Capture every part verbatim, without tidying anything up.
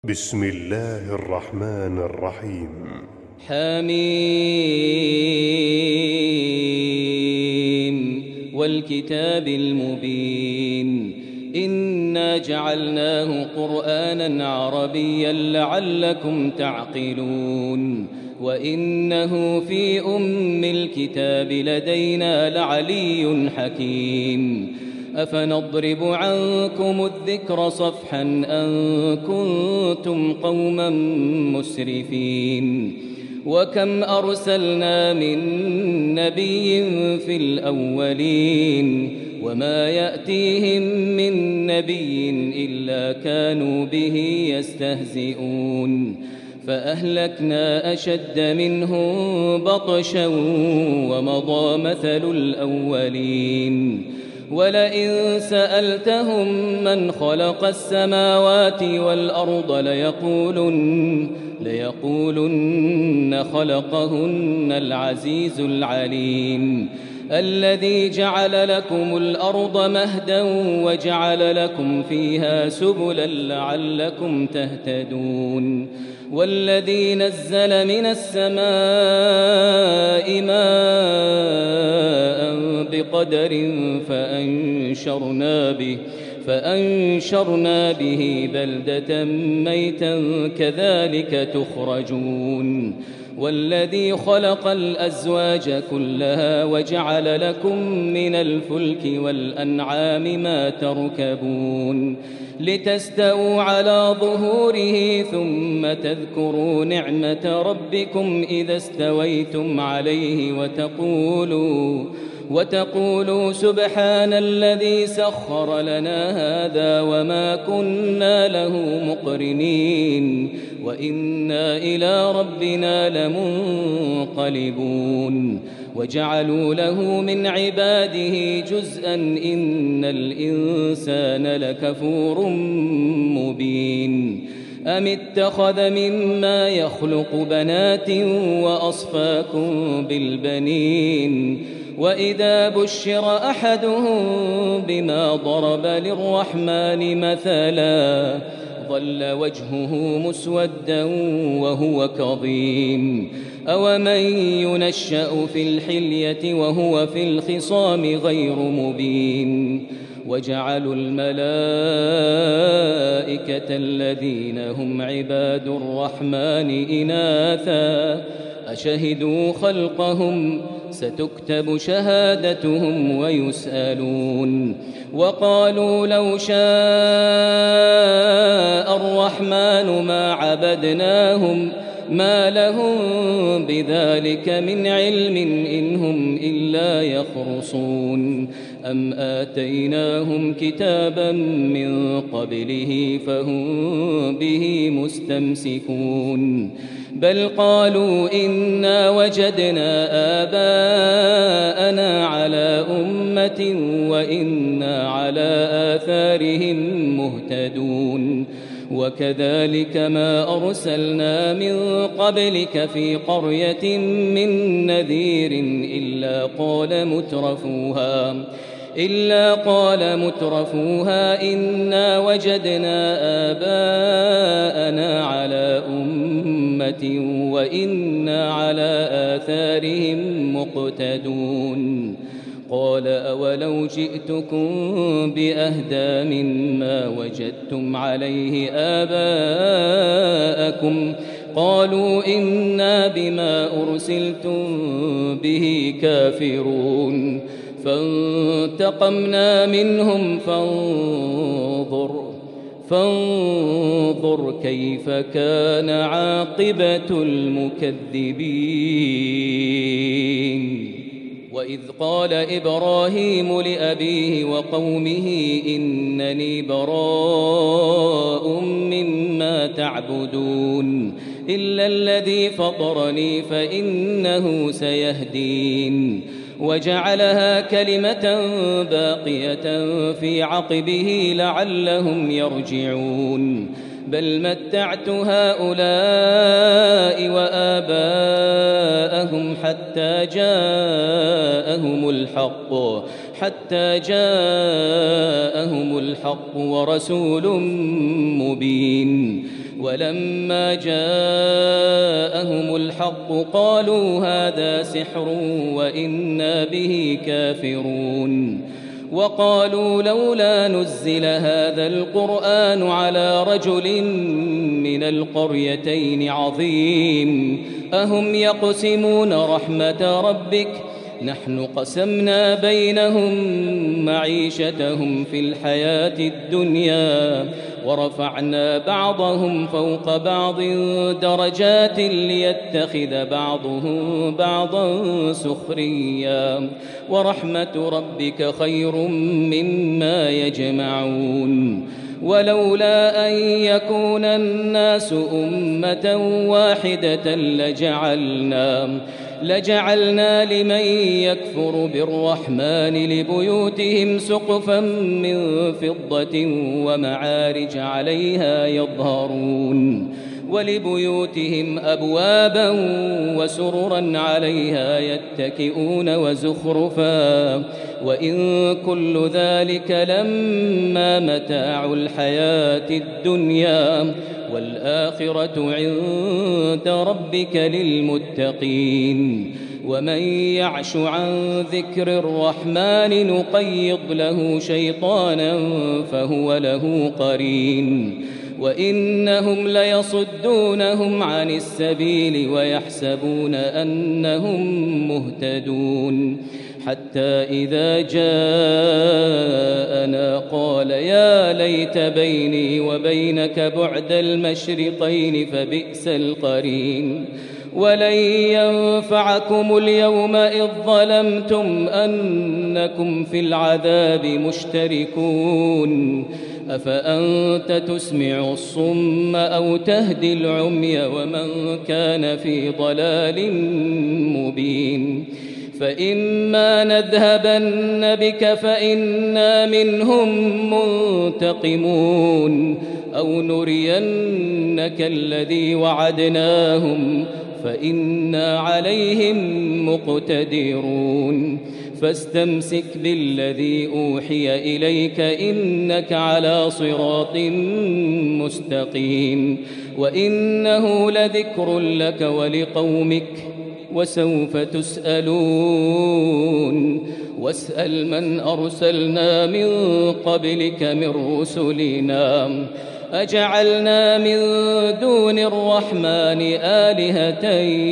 بسم الله الرحمن الرحيم. حميم والكتاب المبين إنا جعلناه قرآنا عربيا لعلكم تعقلون وإنه في أم الكتاب لدينا لعلي حكيم أفنضرب عنكم الذكر صفحا أن كنتم قوما مسرفين وكم أرسلنا من نبي في الأولين وما يأتيهم من نبي إلا كانوا به يستهزئون فأهلكنا أشد منهم بطشا ومضى مثل الأولين ولئن سألتهم من خلق السماوات والأرض ليقولن, ليقولن خلقهن العزيز العليم الذي جعل لكم الأرض مهدا وجعل لكم فيها سبلا لعلكم تهتدون والذي نزل من السماء ماء بقدر فأنشرنا به فأنشرنا به بلدة ميتا كذلك تخرجون والذي خلق الأزواج كلها وجعل لكم من الفلك والأنعام ما تركبون لتستووا على ظهوره ثم تذكروا نعمة ربكم إذا استويتم عليه وتقولوا وتقولوا سبحان الذي سخر لنا هذا وما كنا له مقرنين وإنا إلى ربنا لمنقلبون وجعلوا له من عباده جزءا إن الإنسان لكفور مبين أم اتخذ مما يخلق بنات وأصفاكم بالبنين وإذا بشر أحدهم بما ضرب للرحمن مثلا ظل وجهه مسودا وهو كظيم أومن ينشأ في الحلية وهو في الخصام غير مبين وجعلوا الملائكة الذين هم عباد الرحمن إناثا أشهدوا خلقهم ستكتب شهادتهم ويسألون وقالوا لو شاء الرحمن ما عبدناهم ما لهم بذلك من علم إن هم إلا يخرصون أم آتيناهم كتابا من قبله فهم به مستمسكون بل قالوا إنا وجدنا آباءنا على أمة وإنا على آثارهم مهتدون وكذلك ما أرسلنا من قبلك في قرية من نذير إلا قال مترفوها إلا قال مترفوها إنا وجدنا آباءنا على أمة وإنا على آثارهم مقتدون قال أولو جئتكم بأهدى مما وجدتم عليه آباءكم قالوا إنا بما أرسلتم به كافرون فانتقمنا منهم فانظر فانظر كيف كان عاقبة المكذبين وإذ قال إبراهيم لأبيه وقومه إنني براء مما تعبدون إلا الذي فطرني فإنه سيهدين وجعلها كلمة باقية في عقبه لعلهم يرجعون بل متعت هؤلاء وآباءهم حتى جاءهم الحق حتى جاءهم الحق ورسول مبين ولما جاءهم الحق قالوا هذا سحر وإنا به كافرون وقالوا لولا نزل هذا القرآن على رجل من القريتين عظيم أهم يقسمون رحمة ربك نحن قسمنا بينهم معيشتهم في الحياة الدنيا ورفعنا بعضهم فوق بعض درجات ليتخذ بعضهم بعضا سخريا ورحمة ربك خير مما يجمعون ولولا أن يكون الناس أمة واحدة لجعلنا لجعلنا لمن يكفر بالرحمن لبيوتهم سقفا من فضة ومعارج عليها يظهرون ولبيوتهم أبوابا وسررا عليها يتكئون وزخرفا وإن كل ذلك لما متاع الحياة الدنيا والآخرة عند ربك للمتقين ومن يعش عن ذكر الرحمن نقيض له شيطانا فهو له قرين وإنهم ليصدونهم عن السبيل ويحسبون أنهم مهتدون حتى إذا جاءنا قال يا ليت بيني وبينك بعد المشرقين فبئس القرين ولن ينفعكم اليوم إذ ظلمتم أنكم في العذاب مشتركون أفأنت تسمع الصم أو تهدي العمي ومن كان في ضلال مبين فإما نذهبن بك فإنا منهم منتقمون أو نرينك الذي وعدناهم فإنا عليهم مقتدرون فاستمسك بالذي أوحي إليك إنك على صراط مستقيم وإنه لذكر لك ولقومك وسوف تسألون واسأل من أرسلنا من قبلك من رسلنا أجعلنا من دون الرحمن آلهة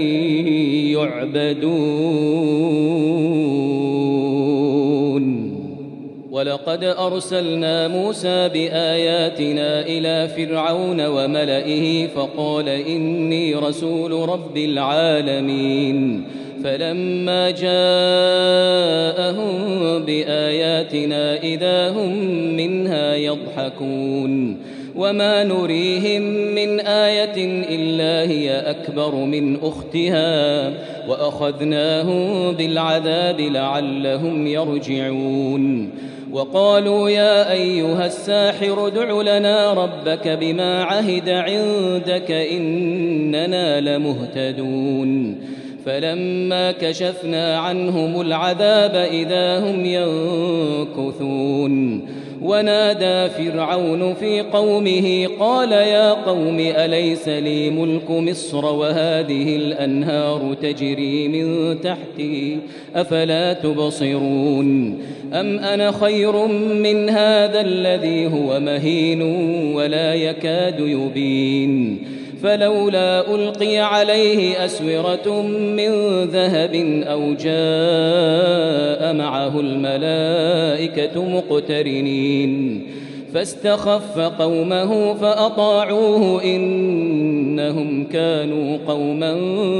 يعبدون ولقد أرسلنا موسى بآياتنا إلى فرعون وملئه فقال إني رسول رب العالمين فلما جاءهم بآياتنا إذا هم منها يضحكون وما نريهم من آية إلا هي أكبر من أختها وأخذناهم بالعذاب لعلهم يرجعون وقالوا يا أيها الساحر ادع لنا ربك بما عهد عندك إننا لمهتدون فلما كشفنا عنهم العذاب إذا هم ينكثون ونادى فرعون في قومه قال يا قوم أليس لي ملك مصر وهذه الأنهار تجري من تحتي أفلا تبصرون أم أنا خير من هذا الذي هو مهين ولا يكاد يبين فلولا ألقي عليه أسورة من ذهب أو جاء معه الملائكة مقترنين فاستخف قومه فأطاعوه إنهم كانوا قوما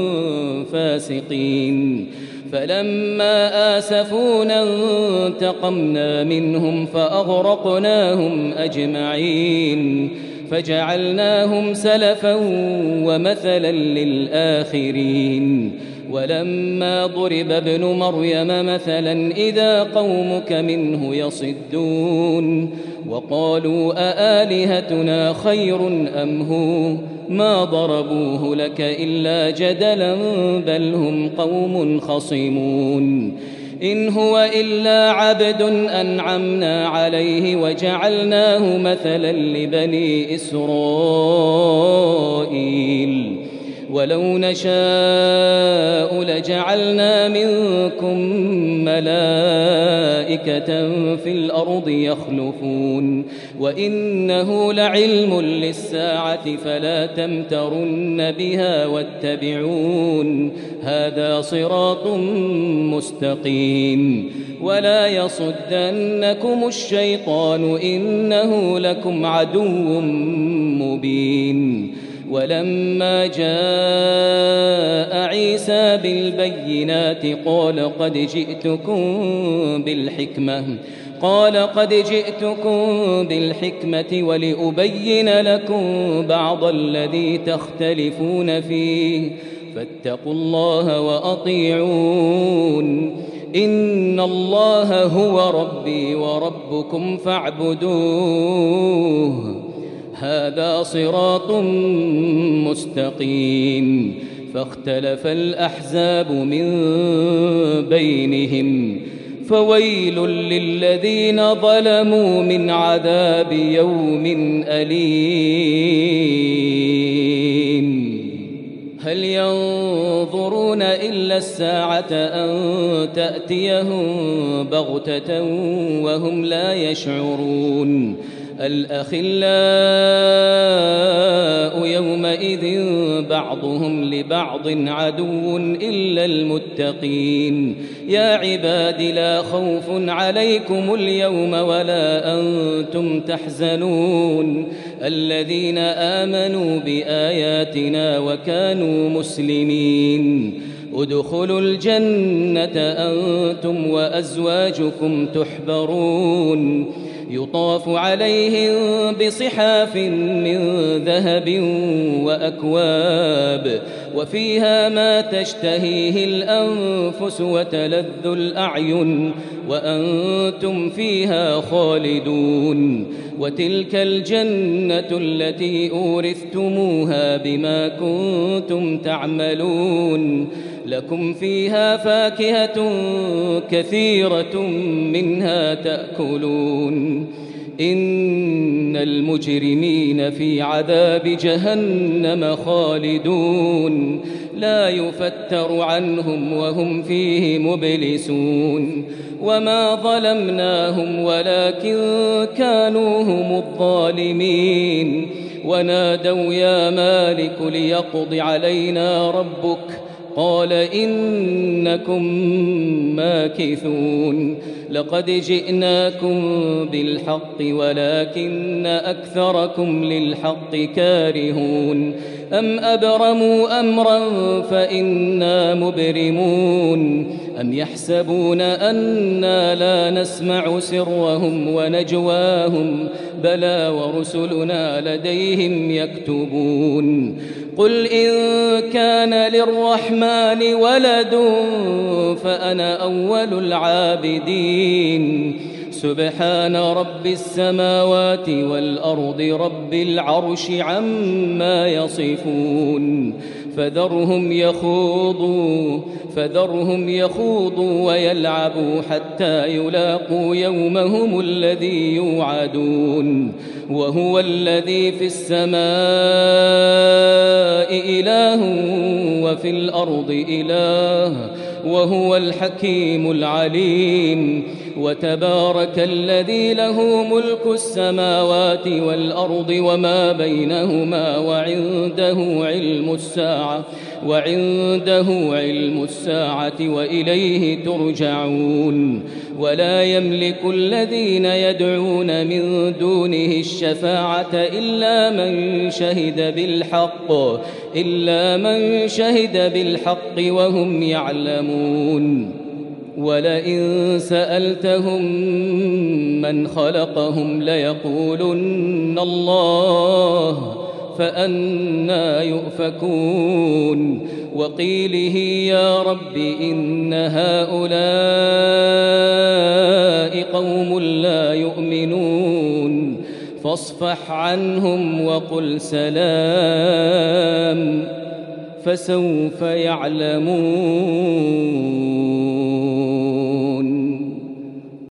فاسقين فلما آسفونا انتقمنا منهم فأغرقناهم أجمعين فجعلناهم سلفا ومثلا للآخرين ولما ضرب ابن مريم مثلا إذا قومك منه يصدون وقالوا أآلهتنا خير أم هو ما ضربوه لك إلا جدلا بل هم قوم خصمون إن هو إلا عبد أنعمنا عليه وجعلناه مثلا لبني إسرائيل ولو نشاء لجعلنا منكم ملائكة في الأرض يخلفون وإنه لعلم للساعة فلا تمترن بها واتبعون هذا صراط مستقيم ولا يصدنكم الشيطان إنه لكم عدو مبين ولما جاء عيسى بالبينات قال قد جئتكم بالحكمة قال قد جئتكم بالحكمة ولأبين لكم بعض الذي تختلفون فيه فاتقوا الله وأطيعون إن الله هو ربي وربكم فاعبدوه هذا صراط مستقيم فاختلف الأحزاب من بينهم فويل للذين ظلموا من عذاب يوم أليم هل ينظرون إلا الساعة أن تأتيهم بغتة وهم لا يشعرون الأخلاء يومئذ بعضهم لبعض عدو إلا المتقين يا عباد لا خوف عليكم اليوم ولا أنتم تحزنون الذين آمنوا بآياتنا وكانوا مسلمين ادخلوا الجنة أنتم وأزواجكم تحبرون يطاف عليهم بصحاف من ذهب وأكواب وفيها ما تشتهيه الأنفس وتلذ الأعين وأنتم فيها خالدون وتلك الجنة التي أورثتموها بما كنتم تعملون لكم فيها فاكهة كثيرة منها تأكلون إن المجرمين في عذاب جهنم خالدون لا يفتر عنهم وهم فيه مبلسون وما ظلمناهم ولكن كانوا هم الظالمين ونادوا يا مالك ليقض علينا ربك قال إنكم ماكثون لقد جئناكم بالحق ولكن أكثركم للحق كارهون أم أبرموا أمرا فإنا مبرمون أم يحسبون أنا لا نسمع سرهم ونجواهم بلى ورسلنا لديهم يكتبون قل إن كان للرحمن ولد فأنا أول العابدين سبحان رب السماوات والأرض رب العرش عما يصفون فذرهم يخوضوا فذرهم يخوضوا ويلعبوا حتى يلاقوا يومهم الذي يوعدون وهو الذي في السماء إله وفي الأرض إله وهو الحكيم العليم وتبارك الذي له ملك السماوات والأرض وما بينهما وعنده علم الساعة وعنده علم الساعة وإليه ترجعون ولا يملك الذين يدعون من دونه الشفاعة إلا من شهد بالحق إلا من شهد بالحق وهم يعلمون ولئن سألتهم من خلقهم ليقولن الله فأنى يؤفكون وقيله يا رب إن هؤلاء قوم لا يؤمنون فاصفح عنهم وقل سلام فسوف يعلمون.